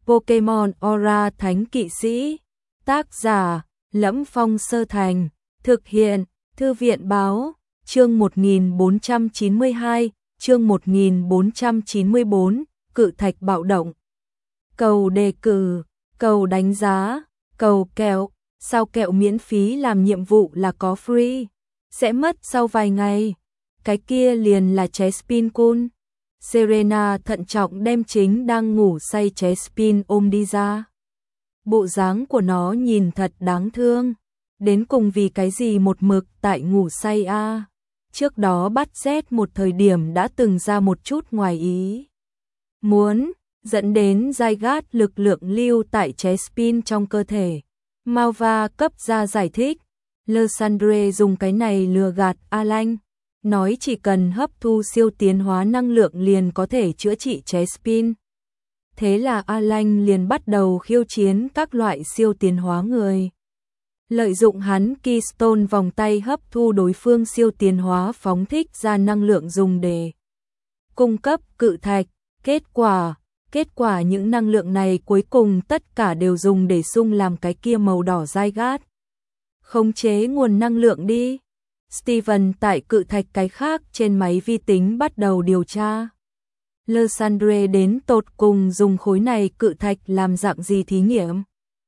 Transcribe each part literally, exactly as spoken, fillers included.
Pokemon Aura Thánh Kỵ Sĩ. Tác giả: Lẫm Phong Sơ Thành. Thực hiện: Thư viện báo. Chương một nghìn bốn trăm chín mươi hai, chương một nghìn bốn trăm chín mươi bốn, Cự Thạch Bạo Động. Cầu đề cử, cầu đánh giá, cầu kẹo. Sao kẹo miễn phí làm nhiệm vụ là có free, sẽ mất sau vài ngày. Cái kia liền là Chespin Kun. Serena thận trọng đem chính đang ngủ say Chespin ôm đi ra. Bộ dáng của nó nhìn thật đáng thương. Đến cùng vì cái gì một mực tại ngủ say a? À? Trước đó bắt Z một thời điểm đã từng ra một chút ngoài ý muốn, dẫn đến Zygarde lực lượng lưu tại Chespin trong cơ thể. Malva cấp ra giải thích, Lysandre dùng cái này lừa gạt Alan, nói chỉ cần hấp thu siêu tiến hóa năng lượng liền có thể chữa trị Chespin. Thế là Alan liền bắt đầu khiêu chiến các loại siêu tiến hóa người. Lợi dụng hắn Keystone vòng tay hấp thu đối phương siêu tiến hóa phóng thích ra năng lượng dùng để cung cấp cự thạch. Kết quả, kết quả những năng lượng này cuối cùng tất cả đều dùng để xung làm cái kia màu đỏ Zygarde. Khống chế nguồn năng lượng đi. Steven tại cự thạch cái khác trên máy vi tính bắt đầu điều tra. Lysandre đến tột cùng dùng khối này cự thạch làm dạng gì thí nghiệm.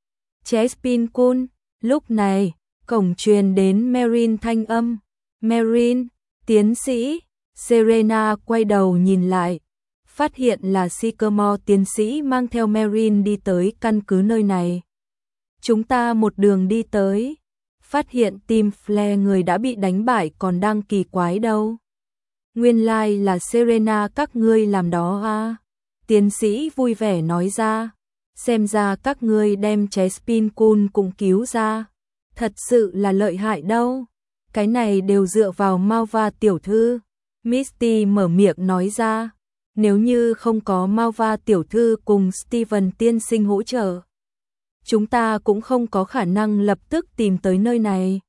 Chespin Kun. Lúc này, cổng truyền đến Marin thanh âm. Marin, tiến sĩ. Serena quay đầu nhìn lại, phát hiện là Sycamore tiến sĩ mang theo Marin đi tới căn cứ nơi này. Chúng ta một đường đi tới, phát hiện team Flare người đã bị đánh bại còn đang kỳ quái đâu. Nguyên lai like là Serena các ngươi làm đó à? Tiến sĩ vui vẻ nói ra. Xem ra các ngươi đem Chespin Kun cũng cứu ra. Thật sự là lợi hại đâu. Cái này đều dựa vào Malva tiểu thư. Misty mở miệng nói ra. Nếu như không có Malva tiểu thư cùng Steven tiên sinh hỗ trợ, chúng ta cũng không có khả năng lập tức tìm tới nơi này.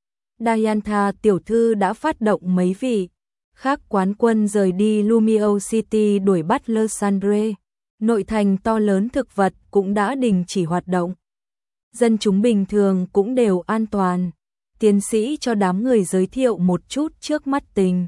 Diantha tiểu thư đã phát động mấy vị khác quán quân rời đi Lumio City đuổi bắt Lysandre. Nội thành to lớn thực vật cũng đã đình chỉ hoạt động. Dân chúng bình thường cũng đều an toàn. Tiến sĩ cho đám người giới thiệu một chút trước mắt tình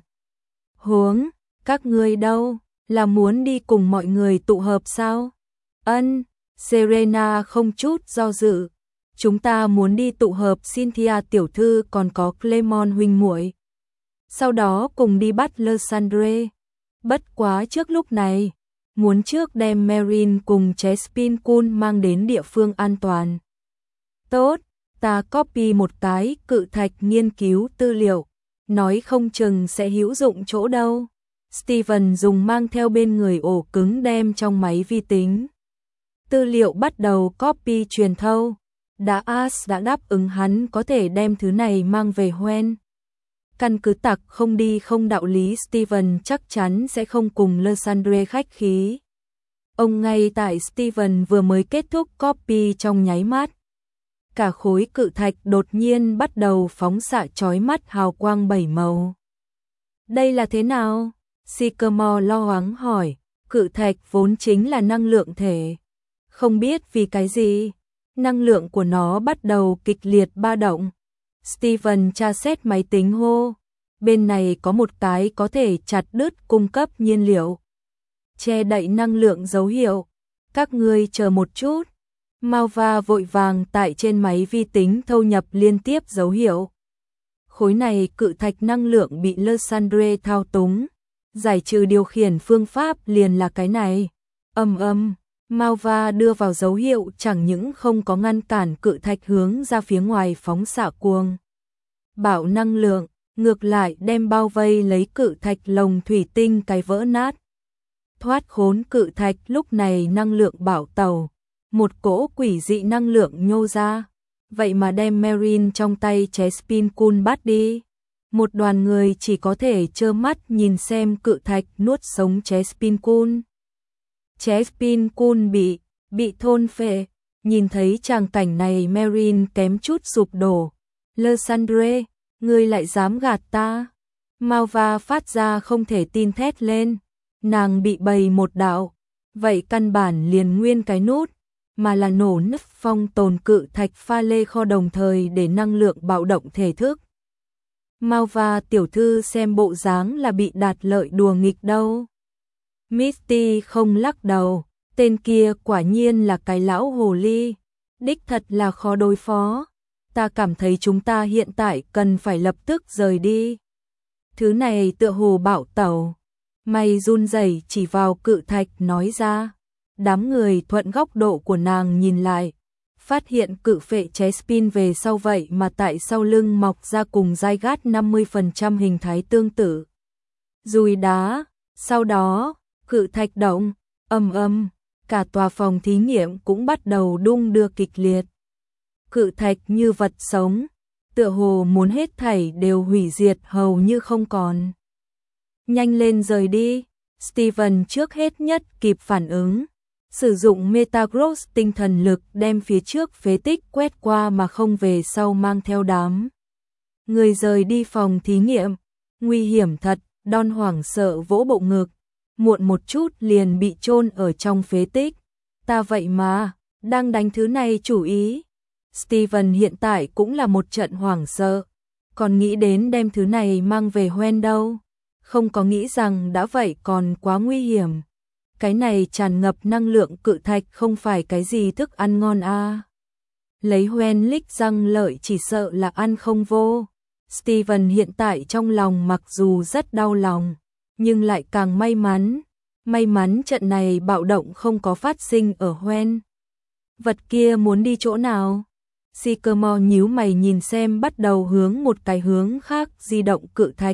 huống. Các ngươi đâu? Là muốn đi cùng mọi người tụ hợp sao? Ân, Serena không chút do dự. Chúng ta muốn đi tụ hợp Cynthia tiểu thư còn có Clemon huynh muội. Sau đó cùng đi bắt Lysandre. Bất quá trước lúc này, muốn trước đem Marin cùng Chespin Kun mang đến địa phương an toàn. Tốt, ta copy một cái cự thạch nghiên cứu tư liệu, nói không chừng sẽ hữu dụng chỗ đâu. Steven dùng mang theo bên người ổ cứng đem trong máy vi tính. Tư liệu bắt đầu copy truyền thâu. Đã As đã đáp ứng hắn có thể đem thứ này mang về Hoenn. Căn cứ tặc không đi không đạo lý Steven chắc chắn sẽ không cùng Lysandre khách khí. Ông ngay tại Steven vừa mới kết thúc copy trong nháy mắt. Cả khối cự thạch đột nhiên bắt đầu phóng xạ chói mắt hào quang bảy màu. Đây là thế nào? Sycamore lo lắng hỏi. Cự thạch vốn chính là năng lượng thể. Không biết vì cái gì, năng lượng của nó bắt đầu kịch liệt ba động. Steven tra xét máy tính hô. Bên này có một cái có thể chặt đứt cung cấp nhiên liệu. Che đậy năng lượng dấu hiệu. Các ngươi chờ một chút. Malva vội vàng tại trên máy vi tính thâu nhập liên tiếp dấu hiệu. Khối này cự thạch năng lượng bị Lysandre thao túng. Giải trừ điều khiển phương pháp liền là cái này. Âm âm, Malva đưa vào dấu hiệu chẳng những không có ngăn cản cự thạch hướng ra phía ngoài phóng xạ cuồng bạo năng lượng, ngược lại đem bao vây lấy cự thạch lồng thủy tinh cái vỡ nát. Thoát khốn cự thạch lúc này năng lượng bạo tàu, một cỗ quỷ dị năng lượng nhô ra, vậy mà đem Marin trong tay Chespin Kun bắt đi. Một đoàn người chỉ có thể trơ mắt nhìn xem cự thạch nuốt sống Chespin Kun. Chespin Kun bị, bị thôn phệ, nhìn thấy tràng cảnh này Marin kém chút sụp đổ. Lysandre, ngươi lại dám gạt ta? Malva phát ra không thể tin thét lên, nàng bị bầy một đạo Vậy căn bản liền nguyên cái nút, mà là nổ nứt phong tồn cự thạch pha lê kho đồng thời để năng lượng bạo động thể thức. Malva tiểu thư xem bộ dáng là bị đạt lợi đùa nghịch đâu. Misty không lắc đầu, tên kia quả nhiên là cái lão hồ ly, đích thật là khó đối phó. Ta cảm thấy chúng ta hiện tại cần phải lập tức rời đi. Thứ này tựa hồ bạo tẩu. Mày run rẩy chỉ vào cự thạch nói ra. Đám người thuận góc độ của nàng nhìn lại, phát hiện cự phệ Chespin về sau vậy mà tại sau lưng mọc ra cùng giai gát năm mươi phần trăm hình thái tương tự. Dùi đá, sau đó, cự thạch động, ầm ầm, cả tòa phòng thí nghiệm cũng bắt đầu đung đưa kịch liệt. Cự thạch như vật sống, tựa hồ muốn hết thảy đều hủy diệt hầu như không còn. Nhanh lên rời đi, Steven trước hết nhất kịp phản ứng. Sử dụng Metagross tinh thần lực đem phía trước phế tích quét qua mà không về sau mang theo đám. Người rời đi phòng thí nghiệm, nguy hiểm thật, Don hoảng sợ vỗ bộ ngực, muộn một chút liền bị chôn ở trong phế tích. Ta vậy mà, đang đánh thứ này chủ ý. Steven hiện tại cũng là một trận hoảng sợ, còn nghĩ đến đem thứ này mang về Hoen đâu. Không có nghĩ rằng đã vậy còn quá nguy hiểm. Cái này tràn ngập năng lượng cự thạch không phải cái gì thức ăn ngon a. À. Lấy Hoen lích răng lợi chỉ sợ là ăn không vô. Steven hiện tại trong lòng mặc dù rất đau lòng, nhưng lại càng may mắn. May mắn trận này bạo động không có phát sinh ở Hoen. Vật kia muốn đi chỗ nào? Sycamore nhíu mày nhìn xem bắt đầu hướng một cái hướng khác di động cự thạch.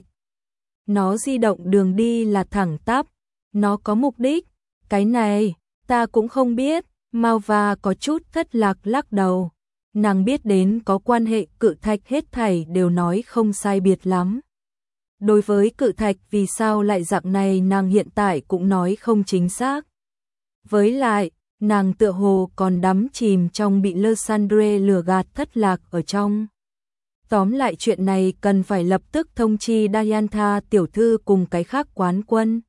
Nó di động đường đi là thẳng tắp, nó có mục đích. Cái này, ta cũng không biết. Malva có chút thất lạc lắc đầu. Nàng biết đến có quan hệ cự thạch hết thảy đều nói không sai biệt lắm. Đối với cự thạch vì sao lại dạng này nàng hiện tại cũng nói không chính xác. Với lại, nàng tựa hồ còn đắm chìm trong bị Lysandre lừa gạt thất lạc ở trong. Tóm lại chuyện này cần phải lập tức thông chi Diantha tiểu thư cùng cái khác quán quân.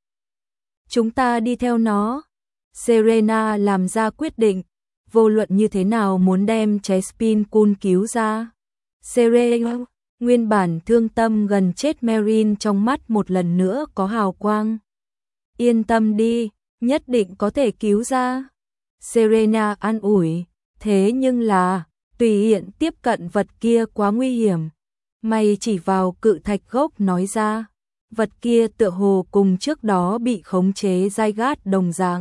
Chúng ta đi theo nó. Serena làm ra quyết định, vô luận như thế nào muốn đem Chespin Kun cứu ra. Serena, nguyên bản thương tâm gần chết Marin trong mắt một lần nữa có hào quang. Yên tâm đi, nhất định có thể cứu ra. Serena an ủi, thế nhưng là, tùy tiện tiếp cận vật kia quá nguy hiểm. Mày chỉ vào cự thạch gốc nói ra. Vật kia tựa hồ cùng trước đó bị khống chế giai gát đồng dạng.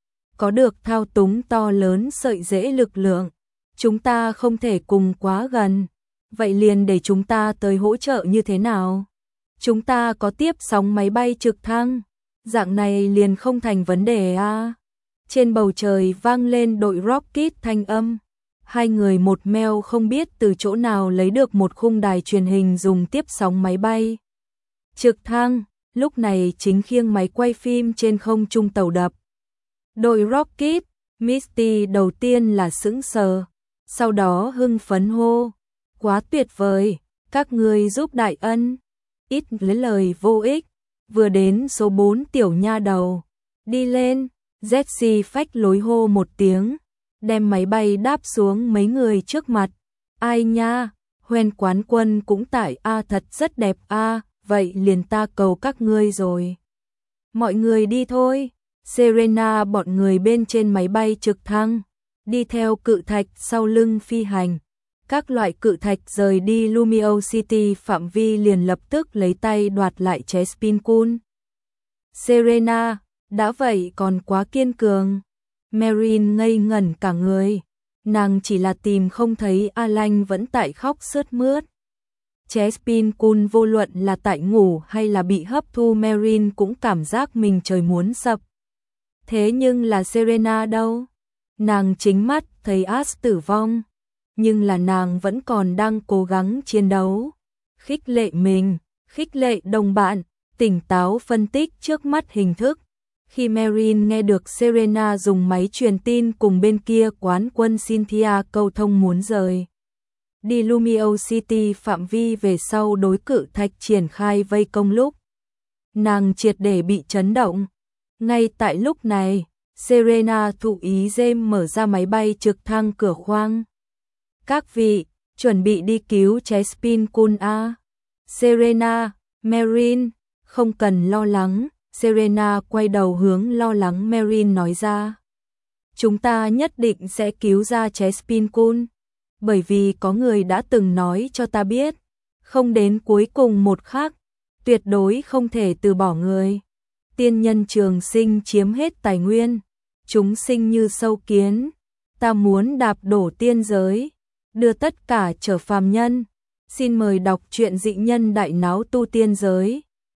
Có được thao túng to lớn sợi rễ lực lượng. Chúng ta không thể cùng quá gần. Vậy liền để chúng ta tới hỗ trợ như thế nào? Chúng ta có tiếp sóng máy bay trực thăng. Dạng này liền không thành vấn đề à. Trên bầu trời vang lên đội rocket thanh âm. Hai người một meo không biết từ chỗ nào lấy được một khung đài truyền hình dùng tiếp sóng máy bay trực thăng, lúc này chính khiêng máy quay phim trên không trung tàu đập. Đội rocket, Misty đầu tiên là sững sờ, sau đó hưng phấn hô, quá tuyệt vời, các ngươi giúp đại ân. Ít lấy lời vô ích, vừa đến số bốn tiểu nha đầu, đi lên, Jessie phách lối hô một tiếng, đem máy bay đáp xuống mấy người trước mặt. Ai nha, Hoen quán quân cũng tại a thật rất đẹp a. Vậy liền ta cầu các ngươi rồi. Mọi người đi thôi. Serena bọn người bên trên máy bay trực thăng, đi theo cự thạch sau lưng phi hành. Các loại cự thạch rời đi Lumio City phạm vi liền lập tức lấy tay đoạt lại Chespin Kun. Serena, đã vậy còn quá kiên cường. Marin ngây ngẩn cả người. Nàng chỉ là tìm không thấy Alan vẫn tại khóc sướt mướt. Chespin Kun vô luận là tại ngủ hay là bị hấp thu Marin cũng cảm giác mình trời muốn sập. Thế nhưng là Serena đâu? Nàng chính mắt thấy Ash tử vong, nhưng là nàng vẫn còn đang cố gắng chiến đấu. Khích lệ mình, khích lệ đồng bạn, tỉnh táo phân tích trước mắt hình thức. Khi Marin nghe được Serena dùng máy truyền tin cùng bên kia quán quân Cynthia câu thông muốn rời đi Lumio City phạm vi về sau đối cự thạch triển khai vây công lúc, nàng triệt để bị chấn động. Ngay tại lúc này, Serena thụ ý James mở ra máy bay trực thăng cửa khoang. Các vị, chuẩn bị đi cứu Chespin Kun a. Serena, Marin, không cần lo lắng. Serena quay đầu hướng lo lắng Marin nói ra. Chúng ta nhất định sẽ cứu ra Chespin Kun, bởi vì có người đã từng nói cho ta biết, không đến cuối cùng một khắc, tuyệt đối không thể từ bỏ người. Tiên nhân trường sinh chiếm hết tài nguyên, chúng sinh như sâu kiến, ta muốn đạp đổ tiên giới, đưa tất cả trở phàm nhân. Xin mời đọc truyện Dị Nhân Đại Náo Tu Tiên Giới.